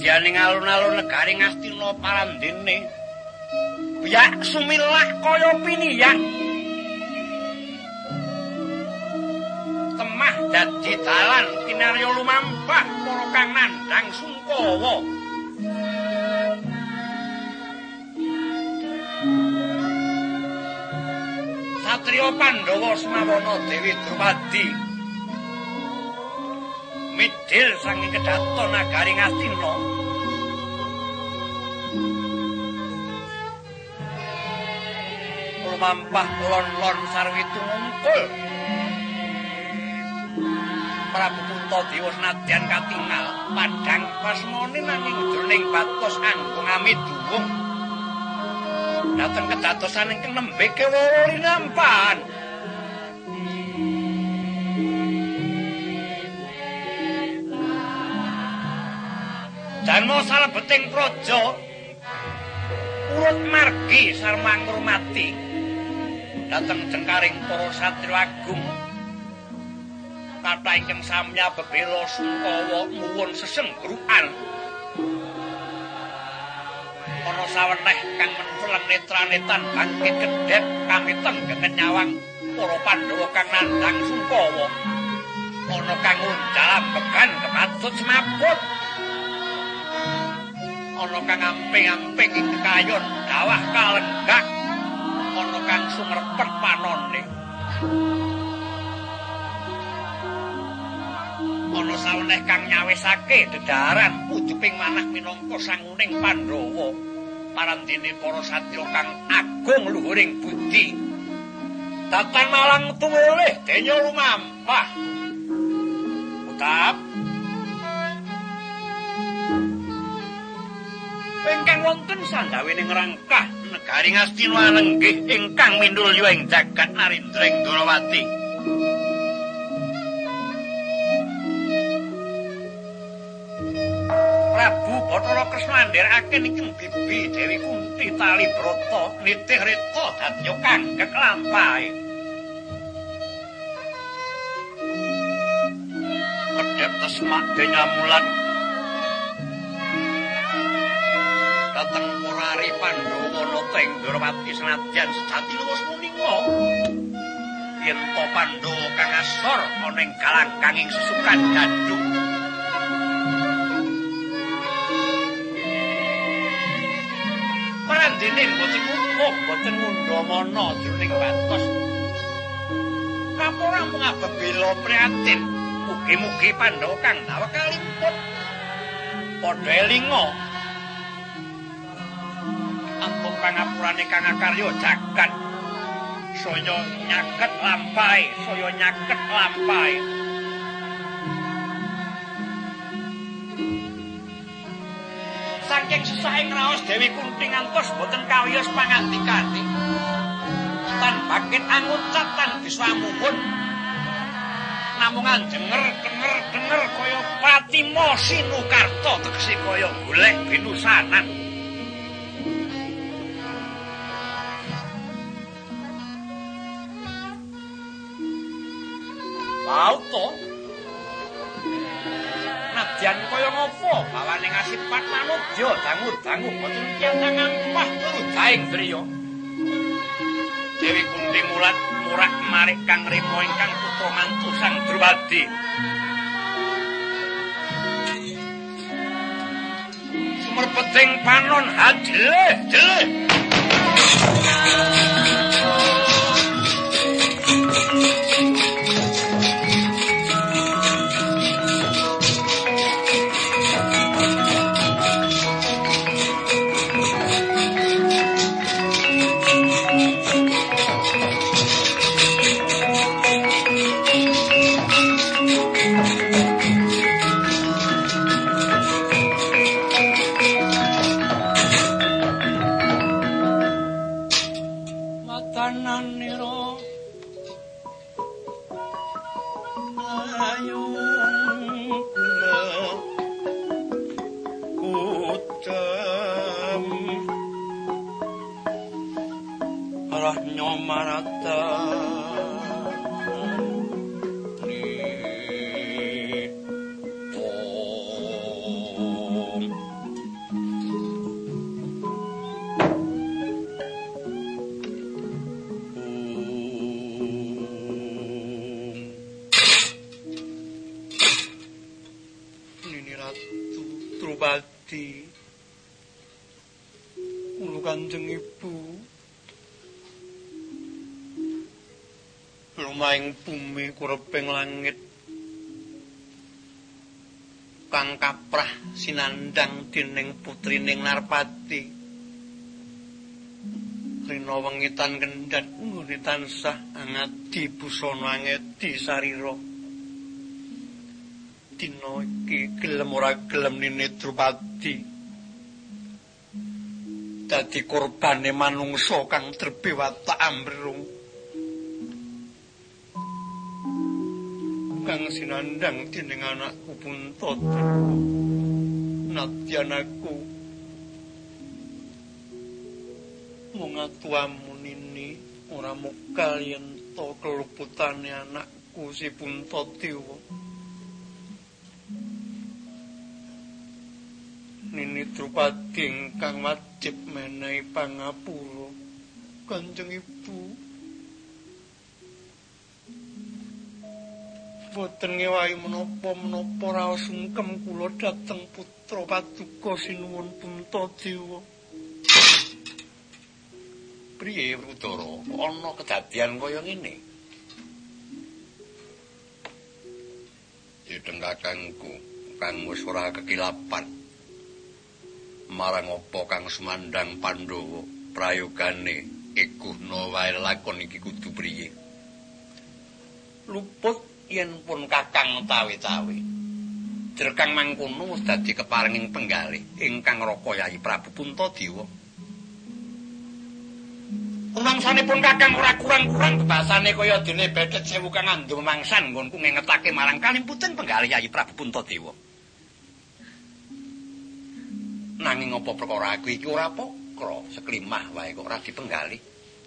senadyan ing alun-alun negari Ngastina parandene biyak sumilah kaya piniyak temah dadi dalan kinarya lumampah para kang nandhang Sungkawa. Satriya Pandhawa semawana Dewi Drupadi midhil saking kedhaton nagari Ngastina lumampah lon-lon sarwi tumungkul Prabu Puntadewa senadyan katingal padhang pasmane nanging jroning batos anggung amiduwung dateng kedatosan ingkang nembe kewara linampan. Janma salebeting praja urut margi sareng ngurmati dateng cengkaring para satriya agung kathah ingkang samya bebela Sungkawa muwun sesenggrukan ana saweneh kang menuleng netra-netan bangkit kedhep kamiteng kenyawang para Pandhawa kang nandhang Sungkawa ana kang unjal ambegan kepatut semaput ana kang amping-amping ing kekayon dawah kalenggak ana kang sumerpet panone ana saweneh kang nyawisake dedaharan ujuping manah minangka sanguning Pandhawa parandene para satya kang agung luhuring budi datan malang tumulih denya lumampah utap ingkang wonten sandhawening rangkah negari Ngastina lenggih ingkang mindulya ing jagat Narendra ing Dwarawati. Prabu Bathara Kresna ndherekaken ingkang bibi Dewi Kunti tali brata nitih reta dadya kanggek lampahe. Kedhep tesmak denyamulan dateng Purari Pandhawa nata ing Dwarawati senadyan sejati wis muninga yen to Pandhawa kang asor ana ing galangkanging sesukan Gandhung parandene boten mungkuh boten ngundhamana jroning batos kapura mung abebela prihatin mugi-mugi Pandhawa kang dawa kalimput padha elinga ampun pangapurane kang akarya jagat saya nyaket lampahe saking sesahing raos Dewi Kunti ngantos boten kawiyos pangandikane tan bakit angucat tan biswamuhun namung denger kaya Pratima Sinukarta tegese kaya golek binusanan. Lauto nadyan kaya ngapa bawane ngasipat manudya dangu-dangu boten tiyang ngampah rudaing driya Dewi Kunti mulat murak marik kang rima ingkang putra mantu Sang Drupadi sumerpeting panon hadileh Gusti. Kula Kanjeng Ibu. Lumahing bumi kureping langit. Kang kaprah sinandhang dening putrining Narpati. Rina wengitan kendhat nggone tansah angadi busana angedi sarira. Dina iki gelem ora gelem Nini Drupadi dadi korbane manungsa kang drebewatak ambrung. Kang sinandhang dening anakku Puntada. Nadyan aku mung atuamu Nini ora mokal yen to keluputane anakku si Puntadewa. Nini Drupadi ingkang wajib menehi pangapura Kanjeng Ibu. Boten ngewahi menapa-menapa raos sungkem kula dhateng putra paduka sinuwun Puntadewa. Priye Wrudara, ana kedadian kaya ngene? Yudeng kakangku, kang wis ora kekilapan. Marang apa kang sumandhang Pandhawa, prayogane iguhna wae lakon iki kudu priye? Luput yen pun kakang tawi-tawi. Drekang mangkono wis dadi keparenging penggalih ingkang Raka Yayi Prabu Puntadewa. Mangsanipun kakang ora kurang-kurang bebasane kaya dene bethet sewu kang andum mangsan nggonku ngengetake marang kalimputan penggalih Yayi Prabu Puntadewa. Nanging apa perkara aku iki ora pokro, seklimah wae kok ora dipenggalih.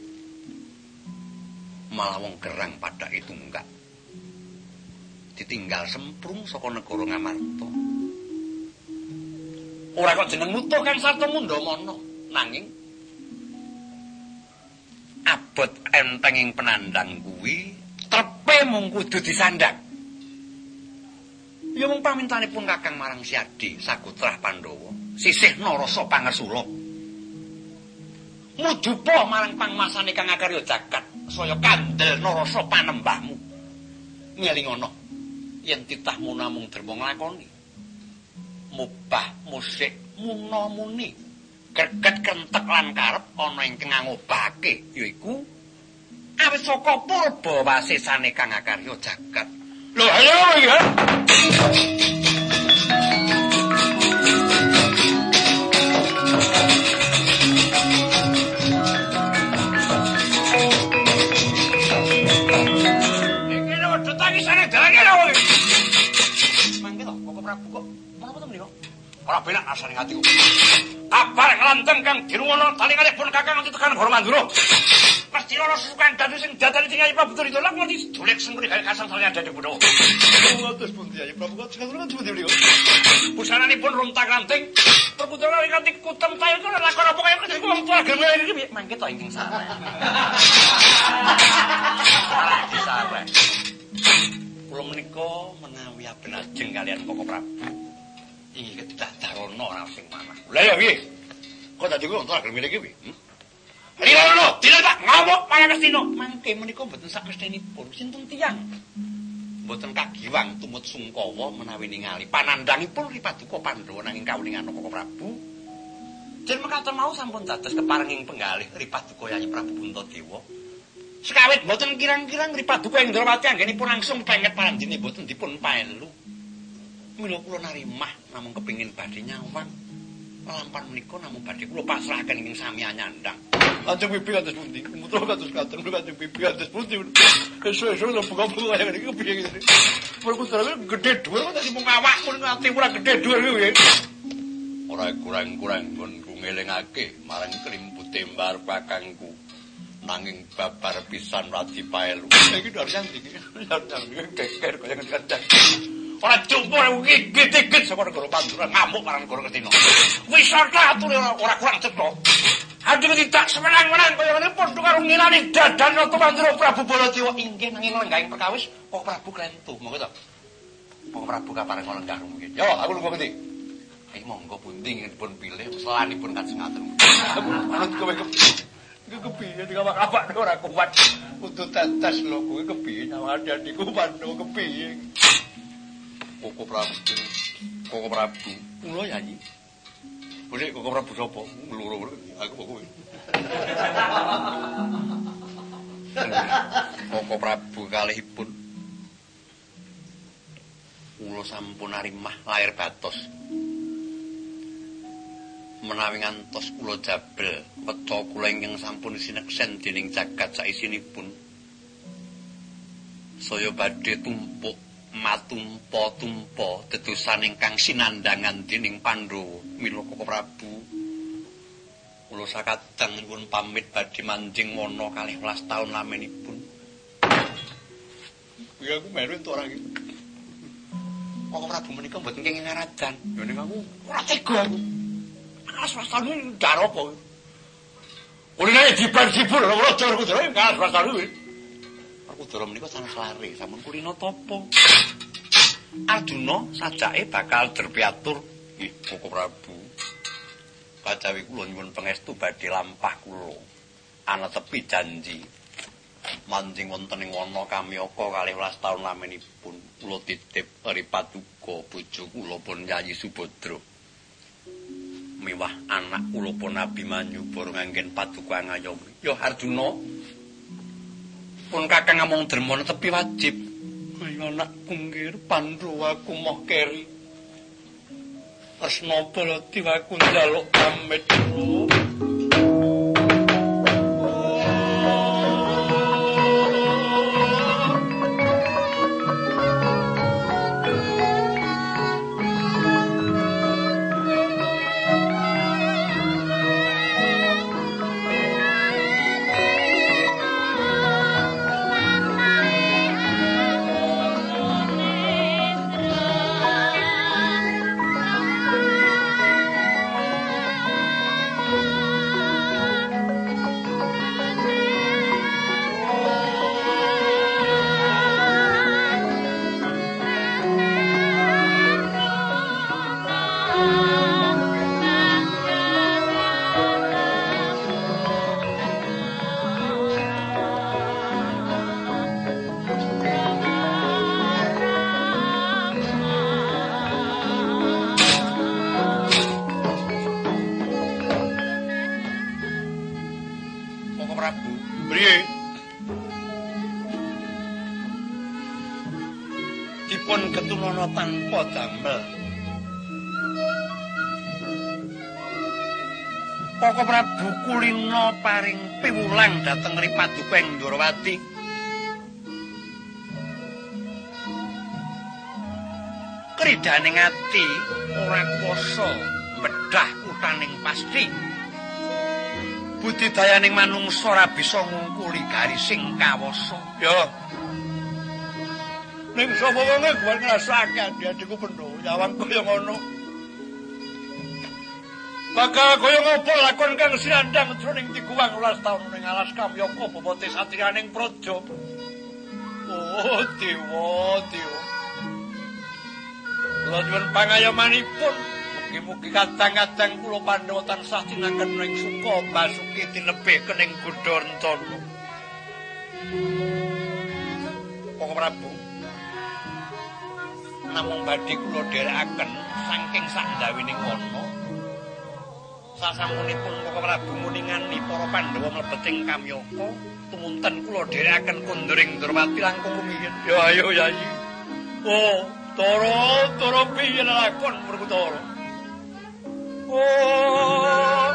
Malah wong gerang padhake tunggak. Ditinggal semprung saka negara Ngamarta. Ora kok jeneng nutuh kan sarta mundhamana, nanging abot entenging penandang kuwi trepe mung kudu disandhang. Ya mung pamintanipun kakang marang Siadi Sagutrah Pandhawa, sisih narasa pangesula. Mujupa marang pangmasane Kang Akarya Jagat, saya kandel narasa panembahmu. Ngelingono yen titahmu namung derma nglakoni mubah musik muna muni greget kentek lan karep ana ingkang ngobahake yaiku awit saka purba wasesane Kang Akarya Jagat. Lho ayo ya. Iki lho detangi sana dalane lho. Mangke to Koko Prabu kok menapa to menika? Ora benak asane atiku. Kabar nglanteng kang dirungono talinganipun kakang nganti tekan Boromandura. Pasti ana susukan dadu sing dadani Yayi Prabu Duryudana kok didolek semburi gawe kasang salya dadi Budo. Ngatus pun Yayi Prabu kok sekarang seperti beliau. Busananipun runtak ranting perputaran kanthi kutem tayo kok lakon apa kaya kok wong tua gelem iki piye? Mangke to ingkang salah. Salah. Kula menika menawi aben ajeng kalian Koko Prabu. Inggih kedah darana ora sing manah. Lah ya piye? Kok dadi wong tua gelem iki piye? Rino, tidak tak ngomong para Kastino. Mangke menika mboten sakmestinipun sinten tiyang. Mboten kagiwang tumut sungkawa menawi ningali panandhangipun Ripaduka Pandhawa nanging kawulingan Koko Prabu. Jen mekaten mau sampun dados keparenging penggalih Ripaduka Yayi Prabu Puntadewa. Sekawit mboten kirang-kirang Ripaduka Indrawati anggenipun langsung penget paranjene mboten dipun paelu. Mila kula narimah namung kepingin badhe nyawang. Lampan menika namung badhe kula pasrahaken ing sami anyandang. Kanjeng Bibi kados pundi? Mutra kados katen Kanjeng Bibi kados pundi? Esuk-esuk lho buka-buka kaya ngene iki piye ngene. Perkutane gedhe dhuwur kok dadi mung awakmu ati ora gedhe dhuwur kuwi. Ora kurang-kurang nggonku ngelingake marang klimpute mbar kakangku. Nanging babar pisan radi paelu. Iki dari yang iki. Geger kaya ngene. Ora cumpur gigit-gigit saka negara Pandura ngamuk marang negara Kresna. Wisata ature ora kurang cetha. Adune tidak semenang-menang kaya ngene padha karo ngilani dadan Ratu Pandura Prabu Baladewa inggih nanging lenggahing perkawis Koko Prabu klentu. Monggo to. Koko Prabu kapareng lenggah rumiyin. Yo, aku lunga ngendi? Monggo pundi dipun pilih selanipun kajengaken. Manut kowe kepiye dikawak-awak ora kuat. Kudu tetes lho kowe kepiye nyawang adiku Pandhawa kepiye. Koko Prabu. Kula Yayi. Boleh Koko Prabu sapa? Loro aku kowe. Koko Prabu kalihipun. Kula sampun arimah lair batos. Menawi ngantos kula jabel weca kula ingkang sampun sineksen dening jagat saisinipun saya badhe tumpuk matumpa-tumpa dedosan ingkang sinandhangan dening Pandhawa mila Koko Prabu kula sakadang nyuwun pamit badhe manjing wana 12 taun lamenipun. Ya aku meru entuk ora iki. Koko Prabu menika mboten kenging ngaradan. Ya ning aku ora tega aku. Aswastane ndar apa? Ulune dibar-dibur ora aku dhewe kan aswastane. Aku dara menika sanes lare sampun kulina tapa. Arjuna sajake bakal derpiatur nggih Koko Prabu. Kacawi kula nyuwun pangestu badhe lampah kula ana tepi janji. Manjing wonten ing wana Kamyaka 12 taun lamenipun kula titip Eri Paduka bojo kula pun Yayi Subadra. Miwah anak kula pun Abimanyu para nganggen paduka ngayomi. Ya Arjuna pun kakang ngomong derma tepi wajib. Ayo anak kunggir Pandhawa kumoh keri. Asna Baladiwa ku njaluk pamit. Tanpa damel Koko Prabu kulina paring piwulang dhateng Eri Paduka ing Ndrawati. Kridaning ati ora kuwasa mbedhah kuthaning pasti. Budidayaning manungsa ora bisa ngungkuli garising kawasa. Ya. Ning sapa wonge kuwi ngrasake adiku Pandhawa nyawang kaya ngono. Bakal kaya ngopo lakon kang sinandhang jroning tiguwang 12 taun ning alas Kamyaka bobote satriyaning praja. Oh, Dewa. Kula nyuwun pangayomanipun. Mugi-mugi kadang-kadang kula Pandhawa tansah tinangken ing suka Basuki tinebihken ing Gudantana. Koko Prabu namung badhe kula dherekaken saking sakdawining wana. Sasampunipun Koko Prabu muningani para Pandhawa mlebet ing Kamyaka, tumunten kula dherekaken konduring Ndrawati langkung rumiyin. Ya ayo Yayi. Oh, Tara piye lakon Werkudara? Oh.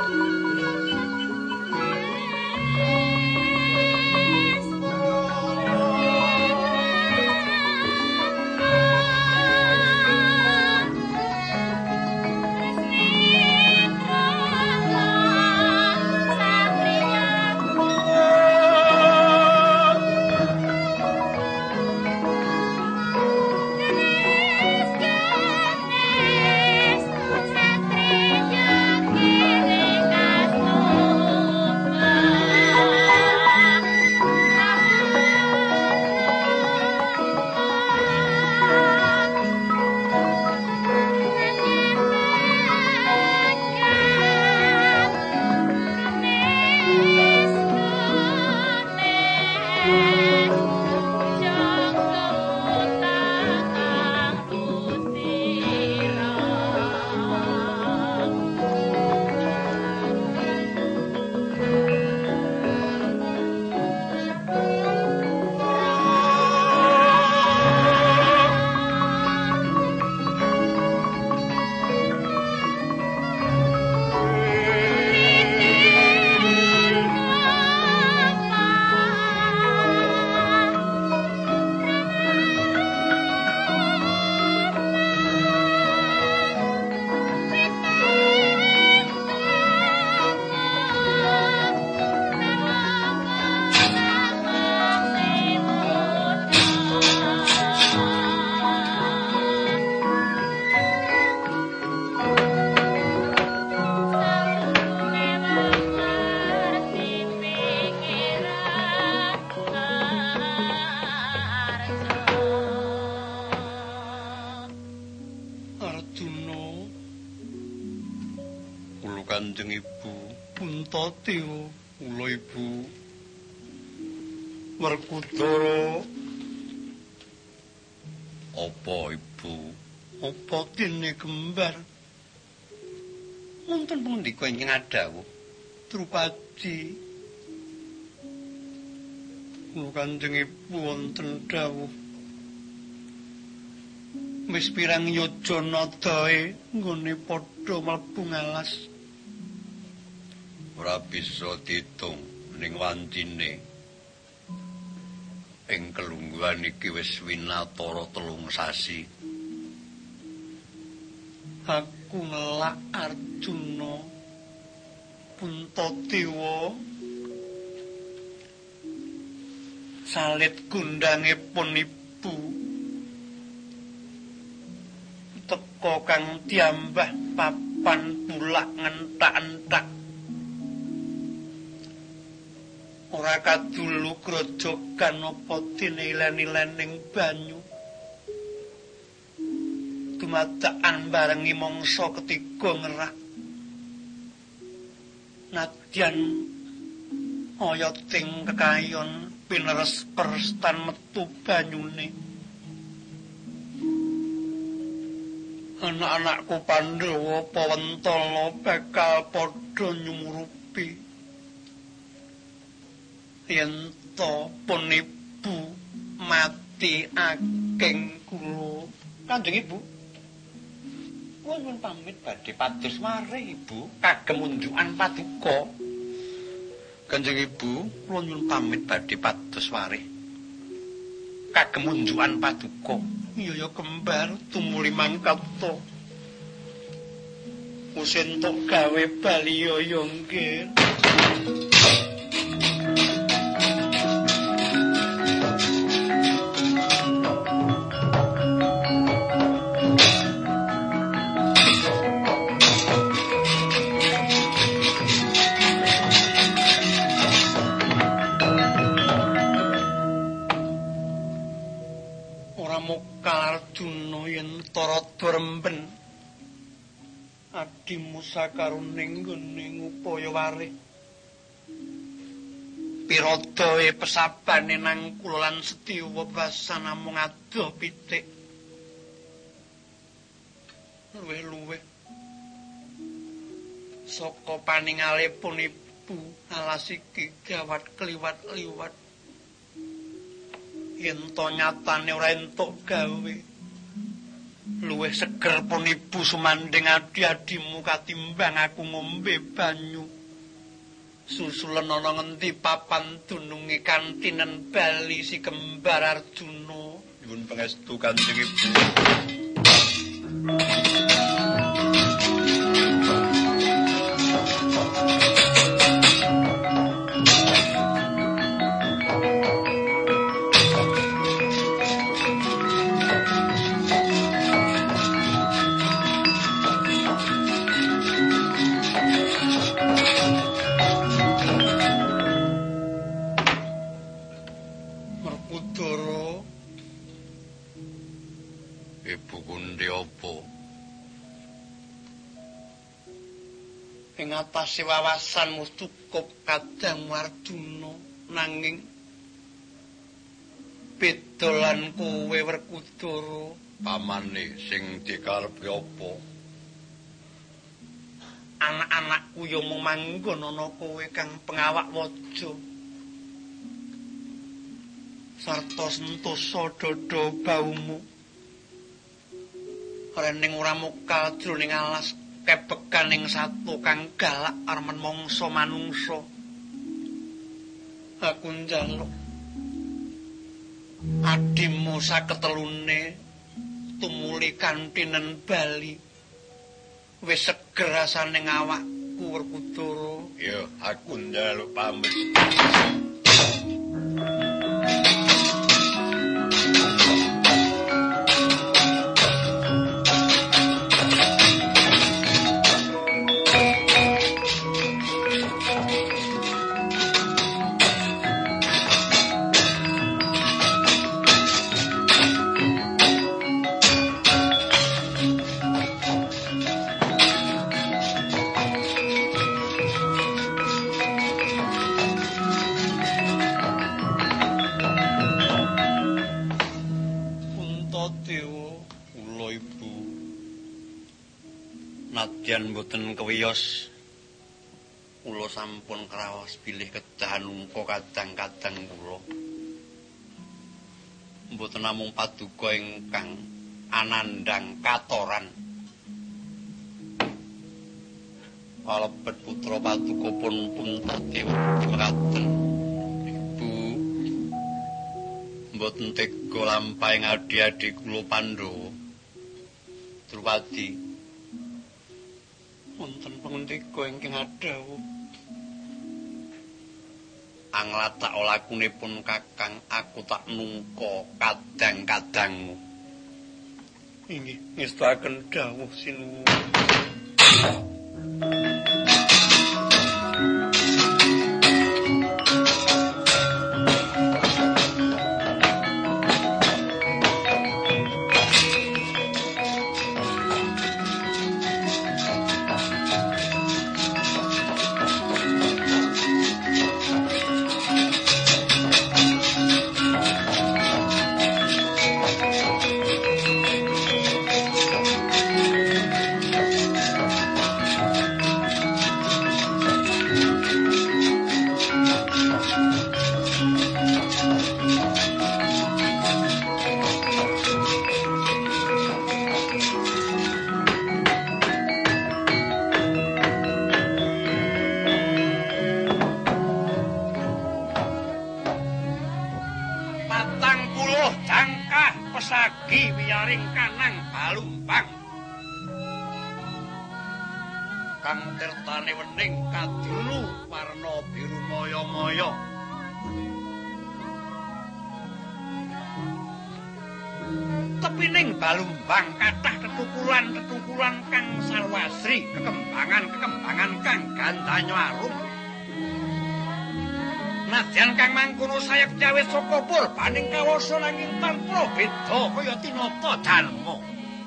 Satria Ibu Puntadewa, kula Ibu Werkudara. Apa Ibu? Apa dene kembar? Wonten pangandika ingkang adhawuh Drupadi. Kula Kanjeng Ibu wonten dawuh. Wis pirang yojana dae nggone padha mlebu ngalas. Ora bisa diitung ning wancine. Ing kelungguhan iki wis winatara 3 sasi. Aku ngelak Arjuna Puntadewa salit gundangipun Ibu teka kang diambah papan bulak ngentak-entak. Ora kadulu grojogan apa dene ilen-ilening banyu. Dumadakan barengi mangsa ketiga ngerak. Nadyan oyoting kekayon pineres perstan metu banyune. Anak-anakku Pandhawa Pawentala bakal padha nyumurupi. Yen to pun Ibu mati aking kula. Kanjeng Ibu, kula nyuwun pamit badhe pados mari Ibu kagem unjukan paduka. Kanjeng Ibu, kula nyuwun pamit badhe pados mari kagem unjukan paduka. Iya ya kembar tumuli mangkata. Wis entuk gawe bali ya nggih. Arjuna yen tarada remben adimu sakaruning nggone ngupaya warih piradae pesabane nang kula lan Setiwa basan namung adoh pitik luwih-luwih saka paningalipun Ibu alas iki gawat kliwat-liwat yen to nyatane ora entuk gawe luwih seger pun Ibu sumanding adi-adimu katimbang aku ngombe banyu susulen ana ngendi papan dununge kantinen bali si kembar Arjuna nyuwun pangestu Kanjeng Ibu. Ing atase wawasanmu cukup kadang Arjuna nanging beda lan kowe Werkudara pamane sing dikarepe apa anak-anakku ya mung manggon ana kowe kang pengawak waja sarta sentosa dada baumu rening ora mokal jroning alas kebekan ing satu kang galak armen mangsa manungsa. Aku njaluk adimu saketelune tumuli kantinen bali wis seger rasane awakku Werkudara. Ya, aku njaluk pamit. Senadyan mboten kewiyos kula sampun kraos bilih kedah nungka kadang-kadang kula. Mboten namung paduka ingkang anandang katoran. Kalebet putra paduka pun Puntadewa mekaten. Ibu mboten tega lampahing adi-adi kula Pandhawa. Drupadi wonten pangendika ingkang adhawuh. Anglatak lakunipun Kakang aku tak nungka kadang-kadangmu. Inggih ngestaken dawuh sinuwun. Tepining Balumbang kathah tetukulan-tetukulan kang sarwasri, kekembangan-kekembangan kang gandanya arum. Nadyan kang mangkono sayap jawet saka purbaning kawasa nanging tanpa beda kaya tinata dalma.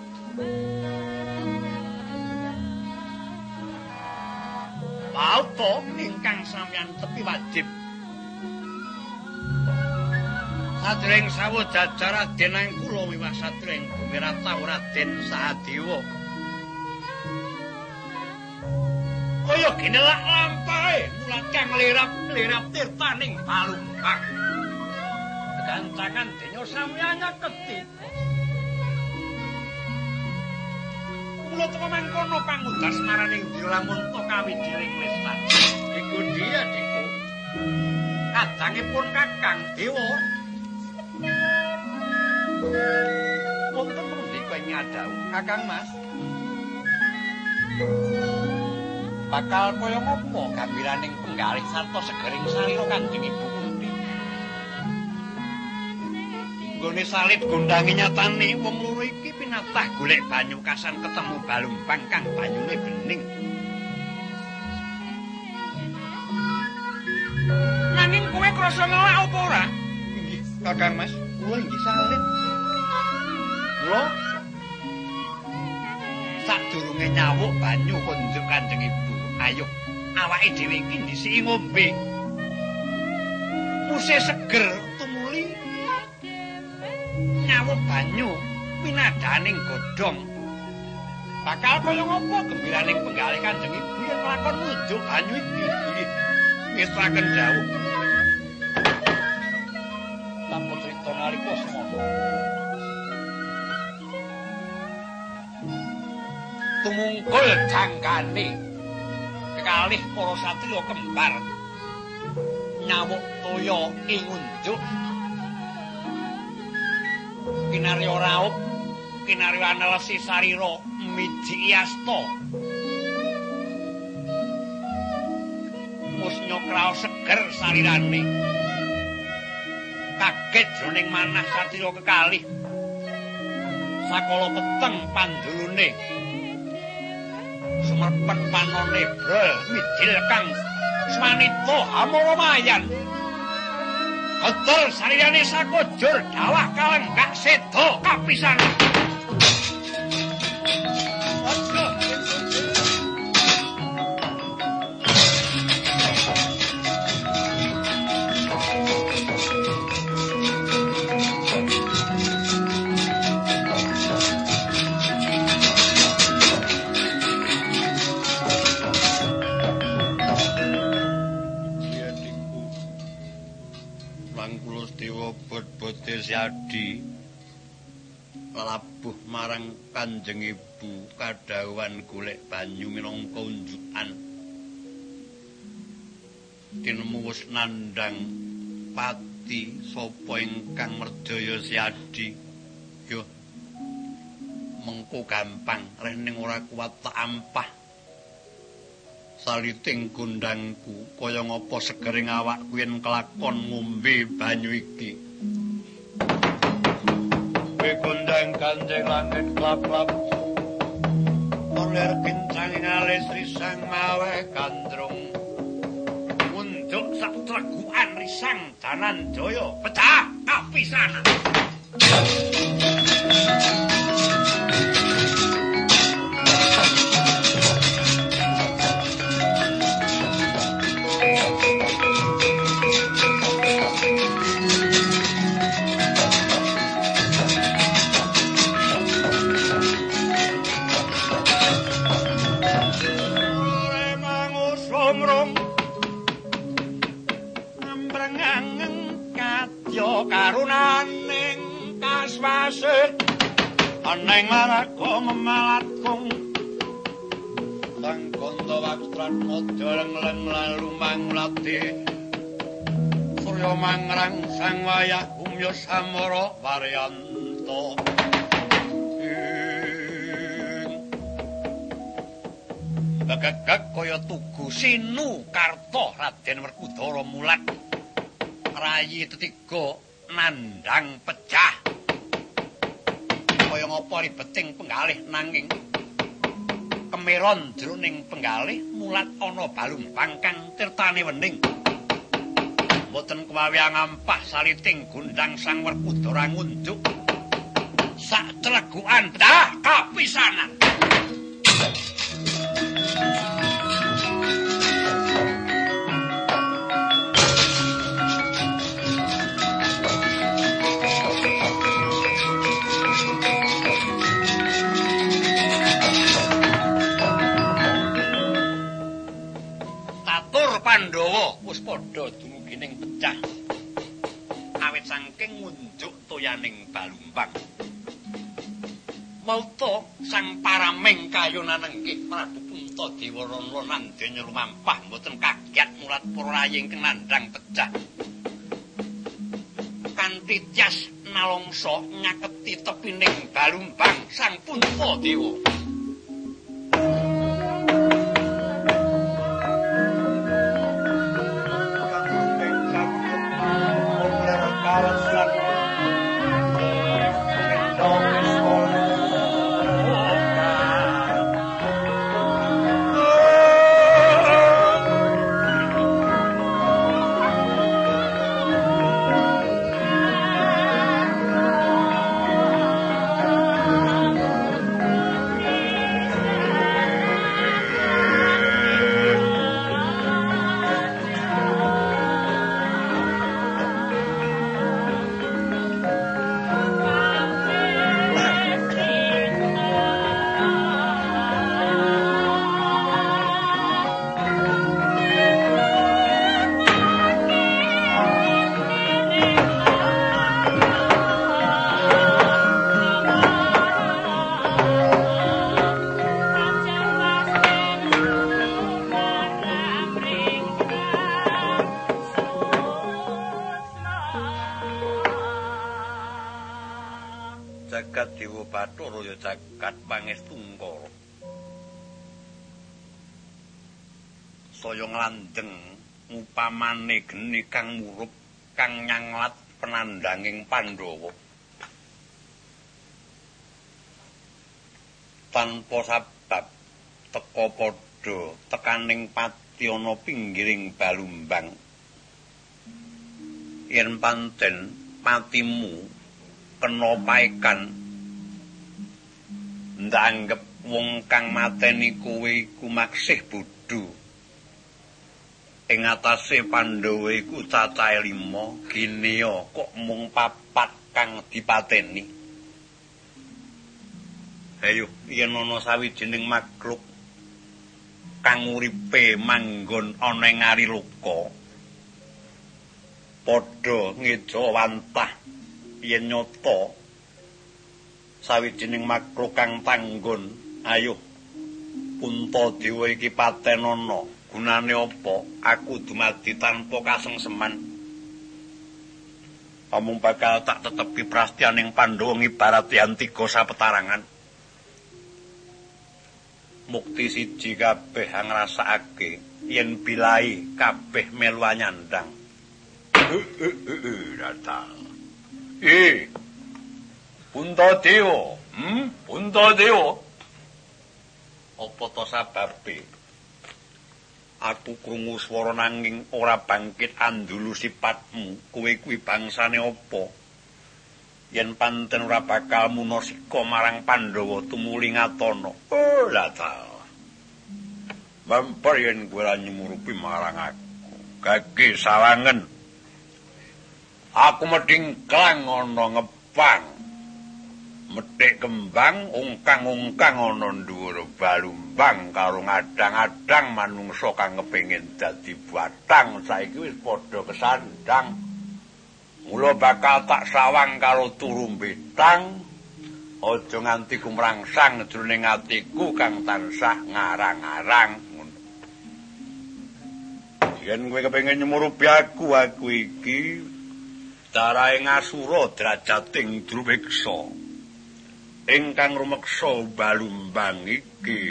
Pauto ingkang sampeyan tepi wajib. Sadring sawu jajar Raden Angkula wiwah sadring Bumirata Raden Sahadewa. Kaya ginelak lampahe mulat kang lirap-lirap tirtaning Balumbang. Gancangan denya sampeyan ketika. Kula teka mangkono pangudas maraning Lamun to kawijining westan. Iku dia diku. Kadangipun Kakang Dewa. Wonten punika ing adhawuh Kakang Mas. Bakal kaya ngapa gambiraning penggalih sarta segering sarira Kanjeng Ibu Kunti. Nggone salib gondhange nyatane wong loro iki pinatah golek banyu kasan ketemu Balumbang kang banyune bening. Nanging kowe krasa ngelak apa ora? Inggih, Kakang Mas. Kula inggih salib. Kula sadurunge nyawuk banyu konjuk Kanjeng Ibu. Ayo, awake dhewe iki ndhisiki ngombe. Muse seger tumuli. Nyawuk banyu pinadaning godhong. Bakal kaya ngapa gembiraning penggalih Kanjeng Ibu yen lakon nunjuk banyu iki. Ngestaken dawuh. Tanpa crita nalika semana. Tumungkul jangkane kekalih para satriya kembar nyawuk toya ing unjuk kinarya raup kinarya anelesi sarira miji asta musnya kraos seger sarirane kaget jroning manah satriya kekalih sakala peteng pandulune sumerpet panone brol midil kang swanita amara mayan ketul sarirane sakojur dawah kalenggak seda kapisan. Mangkulo Dewa bot-bote Siadi labuh marang Kanjeng Ibu kadhawuhan golek banyu minangka unjukan. Tinemu wis nandhang pati sapa ingkang merdaya Siadi. Yo mengko gampang reh ning ora kuat tak ampah. Saliting gondangku kaya ngapa segering awakku yen kelakon ngombe banyu iki. Gondang Kanjeng langit klap-klap. Oler kencang ngalis risang mawe kandrung. Unjuk sak tregukan risang Dananjaya pecah kapisanan. Karunaning kaswase aneng laraku memalatku sang kondo wakstrat modoleng-leng lalu manglati surya mangrang sang wayah umya samara waryanto bagagag kaya tugu sinu karta Raden Werkudara mulat rayi tetiga nandhang pecah kaya ngapa ribeting penggalih nanging kemeron jroning penggalih mulat ana balumpang kang tirtane wening mboten kewawi ngampah saliting gondang Sang Werkudara ngunjuk sak celegukan dah kapisanan. Pandhawa wis padha dumugining pecah awit saking ngunjuk toyaning balumpang. Mauta sang paraming kayunan nenggih Prabu Puntadewa Rana nandhanya lumampah mboten kaget mulat para rayi ingkang nandhang pecah. Kanthi tyas nalongso nyaketi tepining balumpang sang Puntadewa. Jagat Dewa Bathara ya jagat pangestungkara. Saya nglandeng upamane geni kang murup kang nyanglat penandhanging Pandhawa. Tanpa sabab teka padha tekaning pati ana pinggiring balumbang. Yen pancen patimu kena paekan ndanggep wong kang mateni kowe iku maksih bodho. Ing atase Pandhawa iku cacahe 5, Ginea kok mung 4 kang dipateni. Ayo yen ana sawijining makhluk kang uripe manggon ana ing ariloka padha ngeja wantah yen nyata sawijining makhluk kang tanggon. Ayo Puntadewa iki patenana, gunane apa? Aku dumadi tanpa kasengseman. Omong bakal tak tetepi prastianing Pandhawa ngibarati antiga sapetarangan. Mukti siji kabeh ngrasakake yen bilahi kabeh melu nyandang. Datal. Puntadewa, Puntadewa. Apa to sababe? Aku krungu swara nanging ora bangkit andulu sipatmu. Kowe kuwi bangsane apa? Yen panten ora bakal munasika marang Pandhawa tumuli ngatana. Oh, datal. Mampir yen kowe nyumurupi marang aku. Gage sawangen. Aku medhing klang ana ngepang. Methik kembang ungkang-ungkang ana dhuwur balumbang karo ngadang-adang manungsa kang kepengin dadi batang saiki wis padha kesandang. Mula bakal tak sawang karo turu betang. Aja nganti kumrangsang jroning atiku kang tansah ngarang-arang. Yen kowe kepengin nyumurupi aku iki darahe ngasura drajating Drumeksa. Ingkang rumeksa balumbang iki,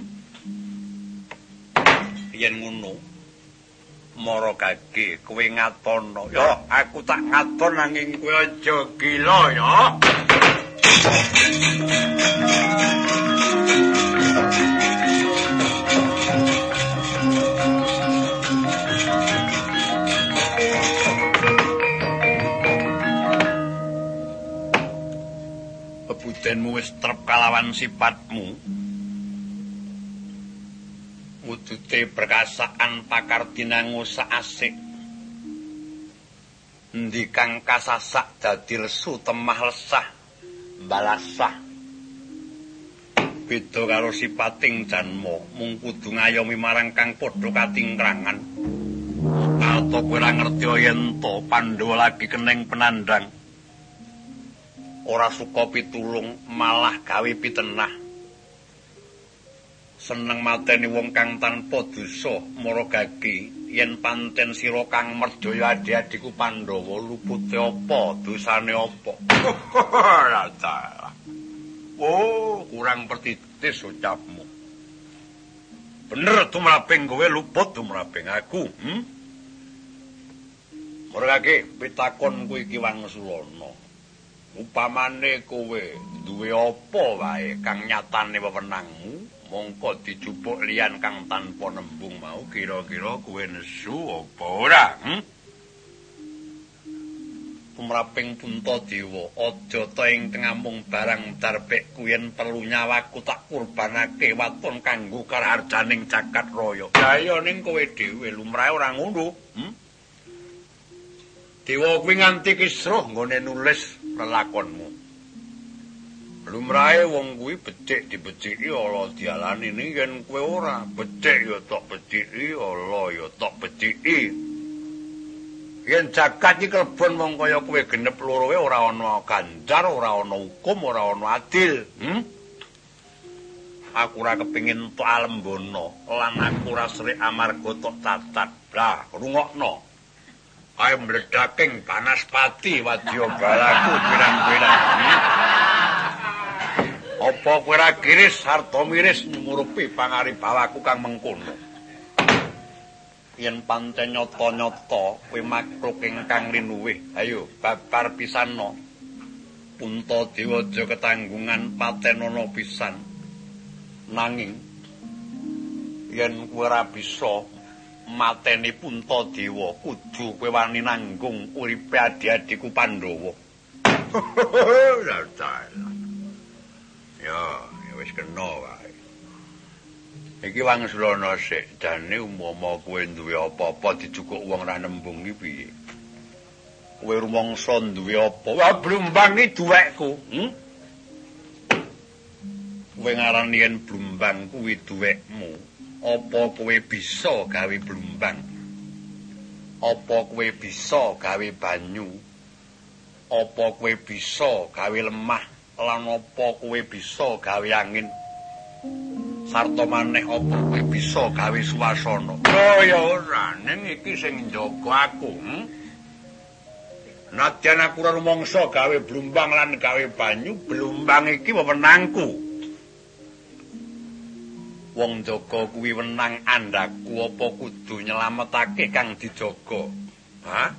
yen ngono mara Gage kowe ngatana. Ya aku tak ngaton nanging kowe aja gila ya. Budenmu wis trep kalawan sifatmu. Wujute perkasaan pakardinangu saasik. Endi kang kasasak dadi lesu temah lesah balasah. Beda karo sipating janma, mung kudu ngayomi marang kang padha katingkrangan. Alta kowe ora ngerti yen to Pandhawa lagi keneng penandang. Ora suka pitulung malah gawe pitenah. Seneng mateni wong kang tanpa dosa mara Gage. Yen panten sira kang merdaya adi-adiku Pandhawa lupute apa dosane apa? Oh, kurang pertitis ucapmu. Bener tumraping kowe luput tumraping aku, Mara Gage, pitakonku iki wangsulana. Upamane kowe duwe apa wae kang nyatane wewenangmu, mongko dijupuk liyan kang tanpa nembung mau kira-kira kowe nesu apa ora? Tumraping Puntadewa, aja ta ing tengahmung barang darbekku yen perlu nyawaku tak kurbanake waton kanggo kararjaning jagat raya. Ya ning kowe dhewe lumrahe ora ngono, Dewa kuwi nganti kisruh nggone nulis lelakonmu. Lumrahe wong kuwi becik dibeciki ala dialani ning yen kowe ora becik ya tok beciki, ala ya tok beciki. Yen jagat iki klebon wong kaya kowe genep loro ora ana ganjar, ora ana hukum, ora ana adil. Aku ora kepengin tok alembono lan aku ora srik amarga tok cacat. Lah, rungokno. Ayo mledaking Banaspati wadya balaku pirang-pirang. Apa kowe ora giris sarta miris nyumurupi pangaribawaku kang mengkono? Yen pancen nyata-nyata kowe makhluk ingkang rinuwih, ayo babar pisanna. Puntadewa aja ketanggungan patenana pisan. Nanging yen kowe ora bisa mateni Puntadewa kudu kowe wani nanggung uripe adi-adiku Pandhawa. Ya wis kena wae. Iki wangsulana sik, jane umpama kowe duwe apa-apa dijukuk wong ra nembung iki piye? Kowe rumangsa duwe apa? Wah, blumbang iki duwekku, Kowe ngarani yen blumbang kuwi duwekmu. Apa kowe bisa gawe blumbang? Apa kowe bisa gawe banyu? Apa kowe bisa gawe lemah? Lan apa kowe bisa gawe angin? Sarta maneh apa kowe bisa gawe suasana? Ya ora, ning iki sing njaga aku. Nadyan aku ora rumangsa gawe blumbang lan gawe banyu, blumbang iki wewenangku. Wong jaga kuwi wenang andhaku apa kudu nyelametake kang dijaga? Hah?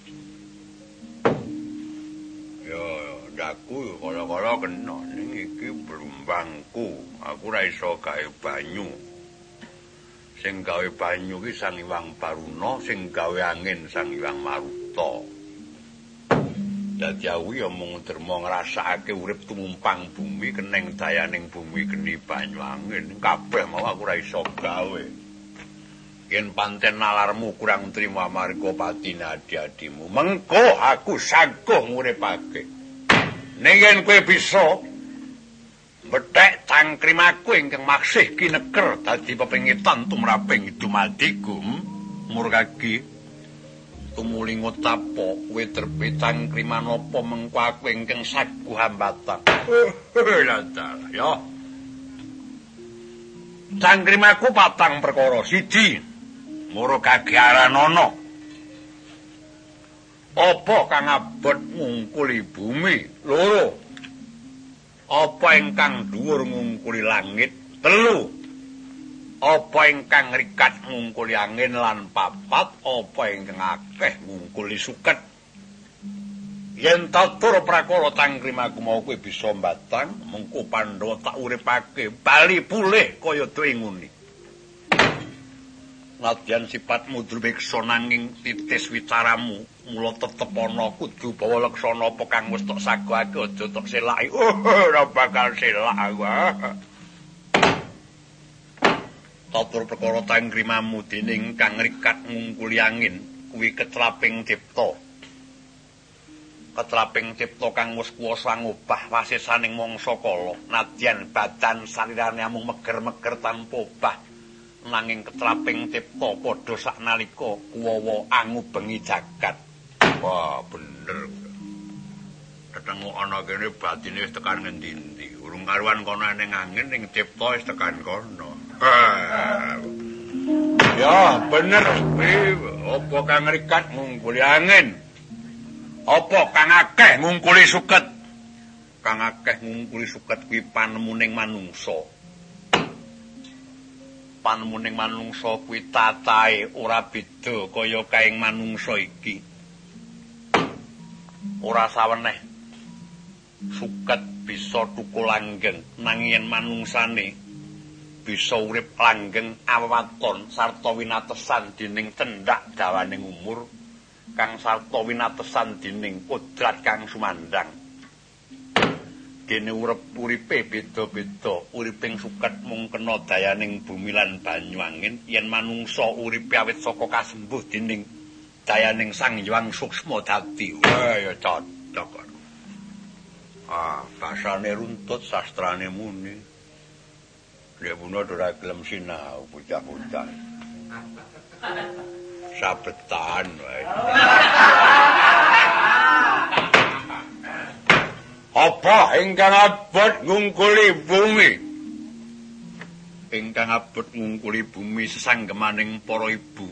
Ya, ndaku kala-kala kena ning iki blumbangku. Aku ora iso gawe banyu. Sing gawe banyu ki Sang Hyang Baruna, sing gawe angin Sang Hyang Maruta. Dadi aku ya mung derma ngrasakake urip tumumpang bumi, keneng dayaning bumi geni banyu angin. Kabeh mau aku ora iso gawe. Yen panten nalarmu kurang trima amarga patina adi-adimu, mengko aku saguh nguripake. Ning yen kowe bisa mbethek cangkrimaku ingkang maksih kineker dadi pepengitan tumraping dumadiku, murgagi tumuli ngutapo kowe terbit cangkriman apa mengko aku ingkang saguh hambatan. Lantar ya. Cangkrimaku patang perkara. Siji, murgagi aranana. Apa kang abot ngungkuli bumi? Loro, apa ingkang dhuwur ngungkuli langit? Telu, apa ingkang ngrikat ngungkuli angin? Lan papat, apa ingkang akeh ngungkuli suket? Yen tatur prakara cangkrimaku mau kowe bisa mbatang, mengko Pandhawa tak uripake bali pulih kaya dene ngene. Nadyan sifatmu durmeksa nanging titis wicaramu mula tetep ana kudu bawa leksana apa kang wis tok sagake aja tok selaki. Ora bakal selak aku. Tatur perkara cangkrimamu dening kang ngrikat ngungkuli angin kuwi ketraping cipta. Ketraping cipta kang wis kuwasa ngubah wasisaning mangsa kala. Nadyan badan salirane amung meger-meger tanpa obah. Nanging ketraping cipta padha saknalika kuwawa angubengi jagat. Wah, bener. Teteng ana kene batine wis tekan ngendi-endi. Urung karuan kono ning angin ning cipta wis tekan kono. Ya, bener. Apa kang ngrikat ngungkuli angin? Apa kang akeh ngungkuli suket? Kang akeh ngungkuli suket kuwi panemuning manungsa. Panemuning manungsa kuwi tatahe ora beda kaya kaing manungsa iki. Ora saweneh suket bisa tukul langgeng, nanging yen manungsane bisa urip langgeng awaton sarta winatesan dening cendhak dawaning umur kang sarta winatesan dening kodrat kang sumandang. Dene uripe beda-beda, uriping suket mung kena dayaning bumi lan banyu angin, yen manungsa uripe awit saka kasembuh dening dayaning Sang Hyang Suksma dadi. Wah ya cocok. Basane runtut, sastrane muni. Nek puno ora gelem sinau bocah-bocah. Sabetan wae. Apa ingkang abot ngungkuli bumi? Ingkang abot ngungkuli bumi sesanggemaning para ibu.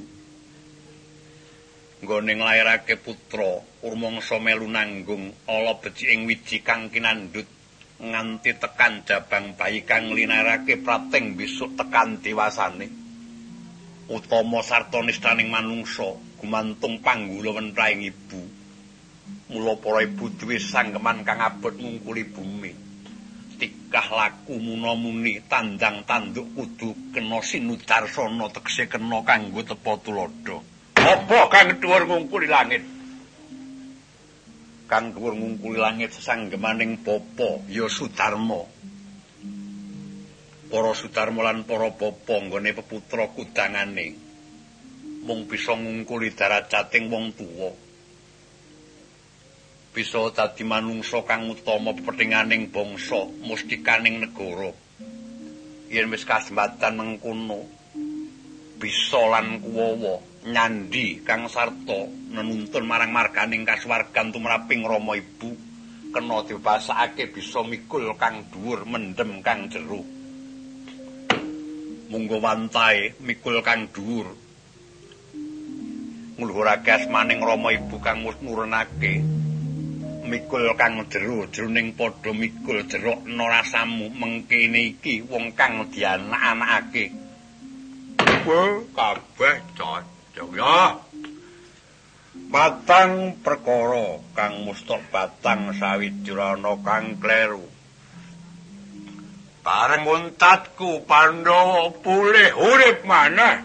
Nggone nglairake putra, urmangsa melu nanggung ala beciking wiji kang kinandhut nganti tekan jabang bayi kang nglinarake prating besuk tekan dewasane. Utama sarta nistaning manungsa gumantung panggula wentraing ibu. Mula para ibu duwe sanggeman kang abot ngungkuli bumi. Tikah laku muna-muni tandang tanduk kudu kena sinudarsana tegese kena kanggo tepa tuladha. Apa kang dhuwur ngungkuli langit? Kang dhuwur ngungkuli langit sesanggemaning bapa ya Sudarma. Para Sudarma lan para bapa nggone peputra kudangane mung bisa ngungkuli darajating wong tuwa. Bisa dadi manungsa kang utama pepethinging bangsa, mustikaning negara. Yen wis kasembatan mengkono, bisa lan kuwawa nyandi kang sarta nenuntun marang marganing kasuwargan tumraping Rama Ibu kena dibasakake bisa mikul kang dhuwur mendem kang jero. Munggo wantahe mikul kang dhuwur ngluhurake asmaning Rama Ibu kang wis nurenake mikul kang jero jroning padha mikul jerokna rasamu mengkene iki wong kang dianak-anakake kabeh cocok ya. Batang perkara kang mustok batang sawijrana kang kleru. Bareng untatku Pandhawa pulih urip maneh.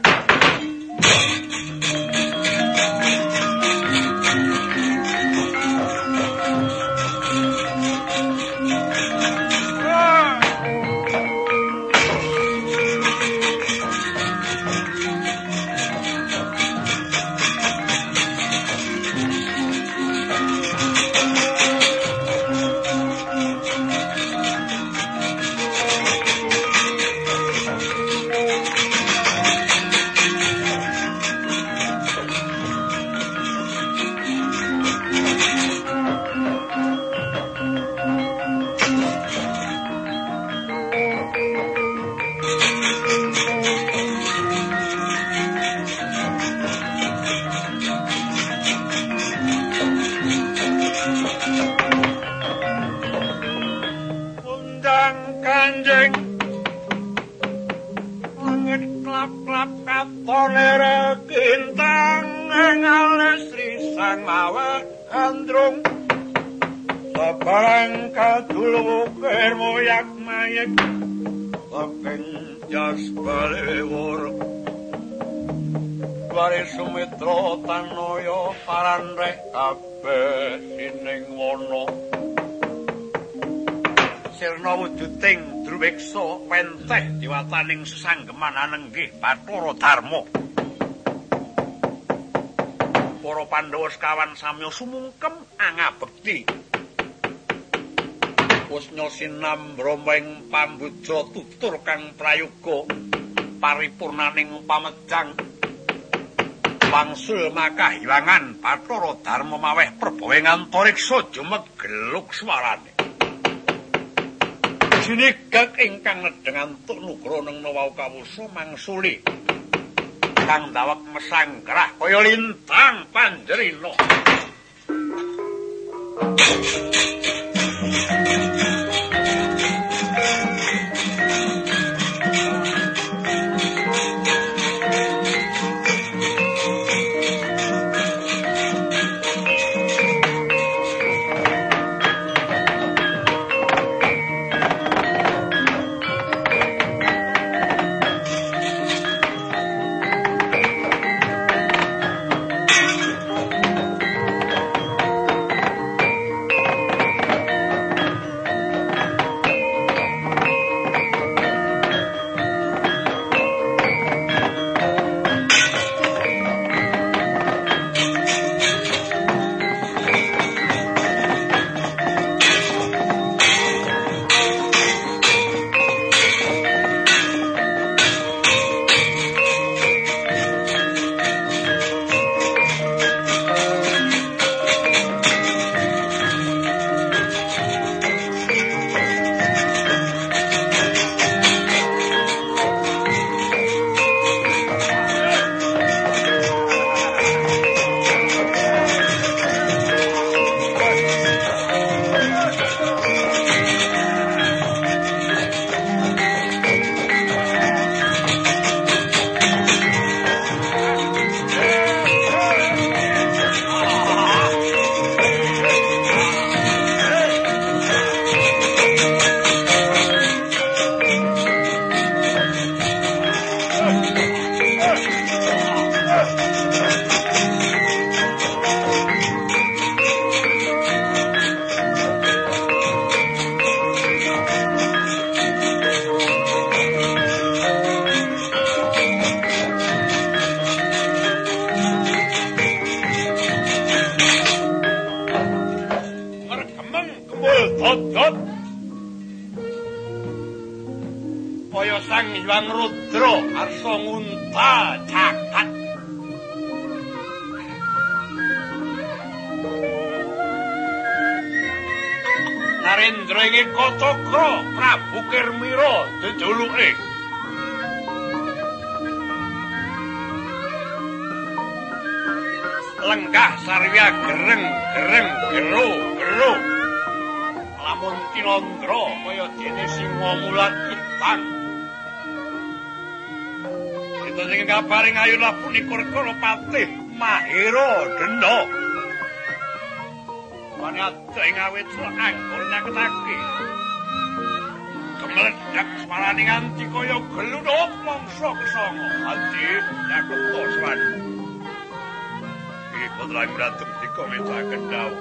Sumitra tanaya paranreh kabeh sining wana sirna wujuding druweksa wenteh diwataning sesanggeman anenggih Bathara Darma. Para Pandhawa sekawan samya sumungkem angabekti Kusna sinambra ing pambuja tutur kang prayoga paripurnaning pamejang wangsul makahilangan Bathara Darma maweh prabawing antariksa jumegeluk swarane. Sinigak ingkang nedheng antuk nugraning wau kawusa mangsuli kang dawek mesanggrah kaya lintang panjerina. Narendra ing Katagra Prabu Kirmira dejuluke. Lenggah sarya gereng gero lamun tinandra kaya dene singa mulat kitang. Kita sing kaparing ayuna punika Rekara Patih Mahira Denda. Panyata ing awit anggur nyaketake. Kemeledak swaraning nganti kaya gluduk mangsa kesanga. Ati nyaketa swani. Iki putra Prabu dikomentaken dawuh.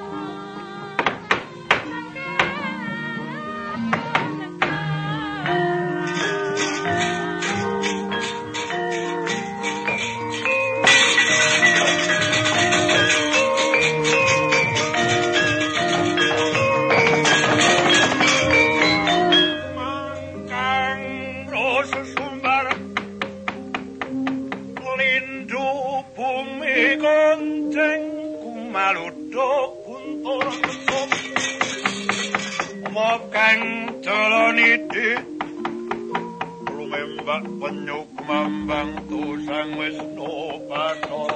Penyuk mambang tusang Wisnu Bathara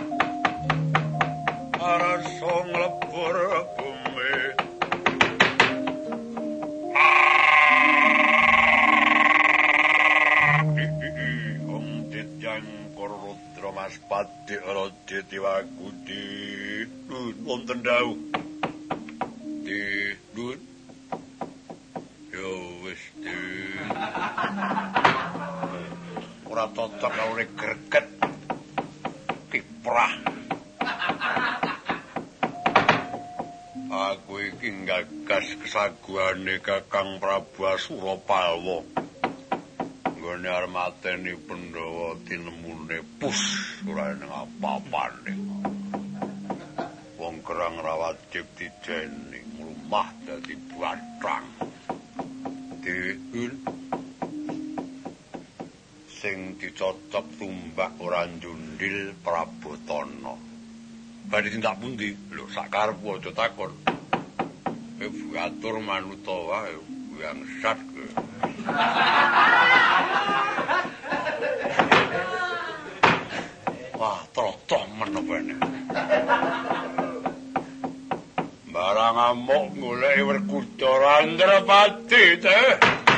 arasa nglebur bumi Om Dityang Rudra Maspati Raja Diwagudi wonten dawuh di Dut yo wis ora cocok karo greget kiprah. Aku iki gagas kesaguane Kakang Prabu Asurapalwa. Nggone arep mateni Pandhawa tinemune pus ora nang apa-apane. Wong kerang rawajib dijeni nglumpah dadi bathang. Diun sing dicocok tumbak ora njundil Prabotana. Badhe tindak pundi? Lho sakarepku aja takon. Atur manuta wae bangsat. Wah, trotoh menopane. Barang amuk golek Werkudara Andrapati teh.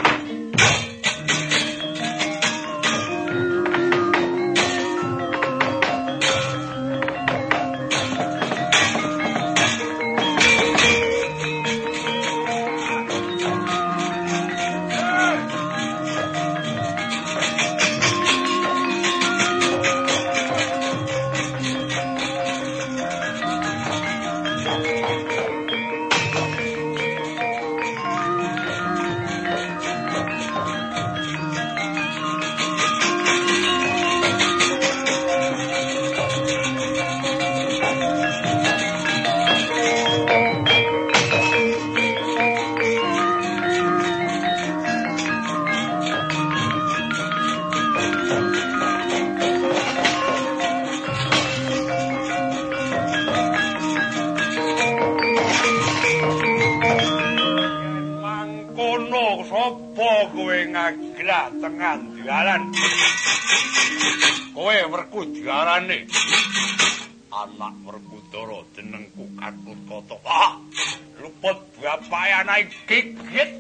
Tengan diaran kowe Werkudarane anak Werkudara jenengku Katutata luput bapake anak gigit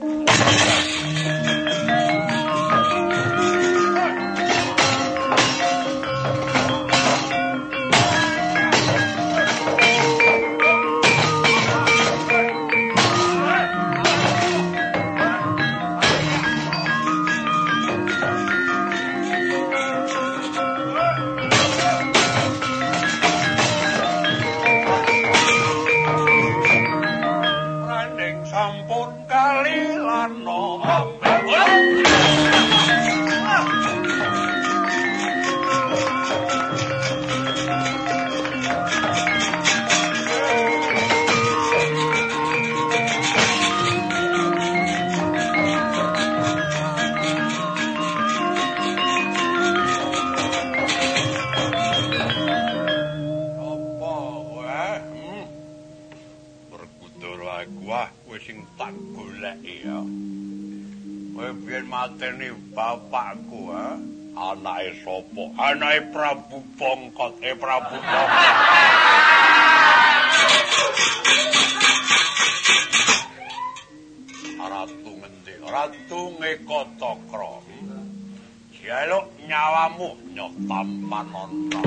Wah, kowe sing tak goleki ya. Kowe biyen mateni bapakku, ha? Anake sapa? Anake Prabu Bongkot, Prabu Bongkot. Ratu ngendi? Ratu Ngekotokra. Jaluk nyawamu nyoh tampan onta.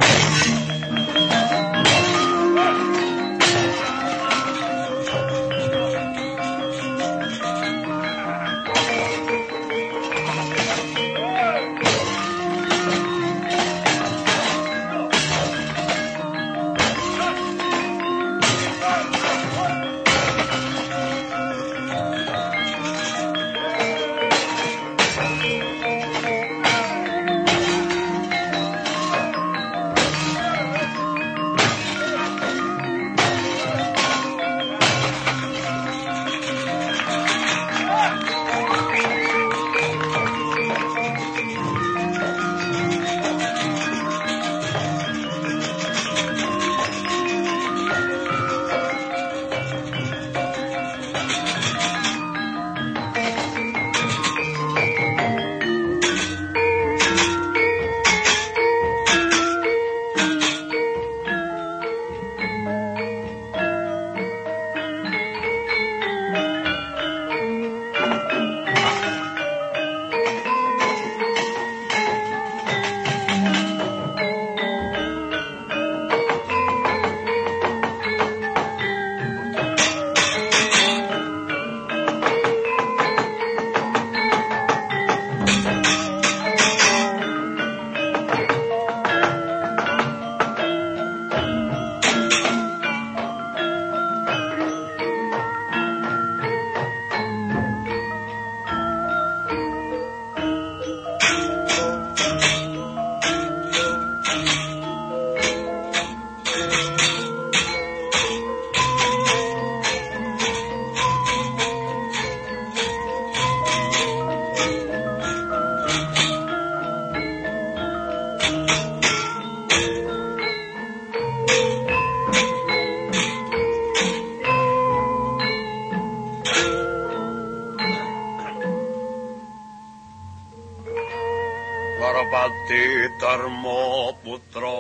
Darma putra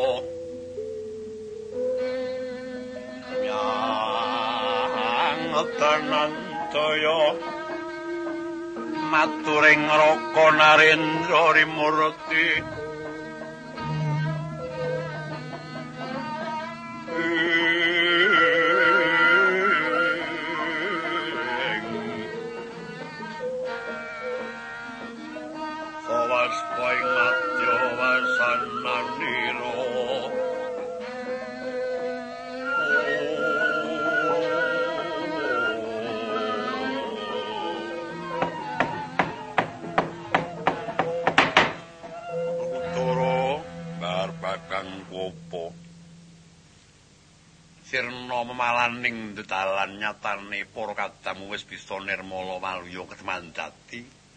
nyang tanantaya maturing Raka Narendra Rimurti sawas poing madya wasananira Sirna memalaning dedalan nyatane para kadamu wis bisa nirmala waluya kedmandati.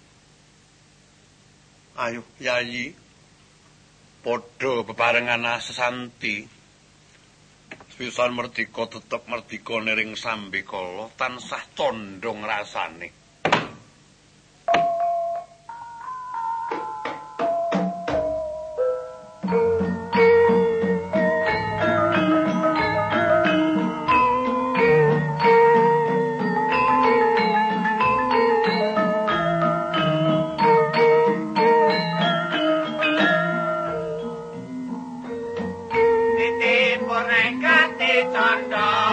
Ayo Yayi padha bebarengan sesanti. Pisan merdika tetep merdika niring sambikala tansah condong rasane. Titi purnekati canda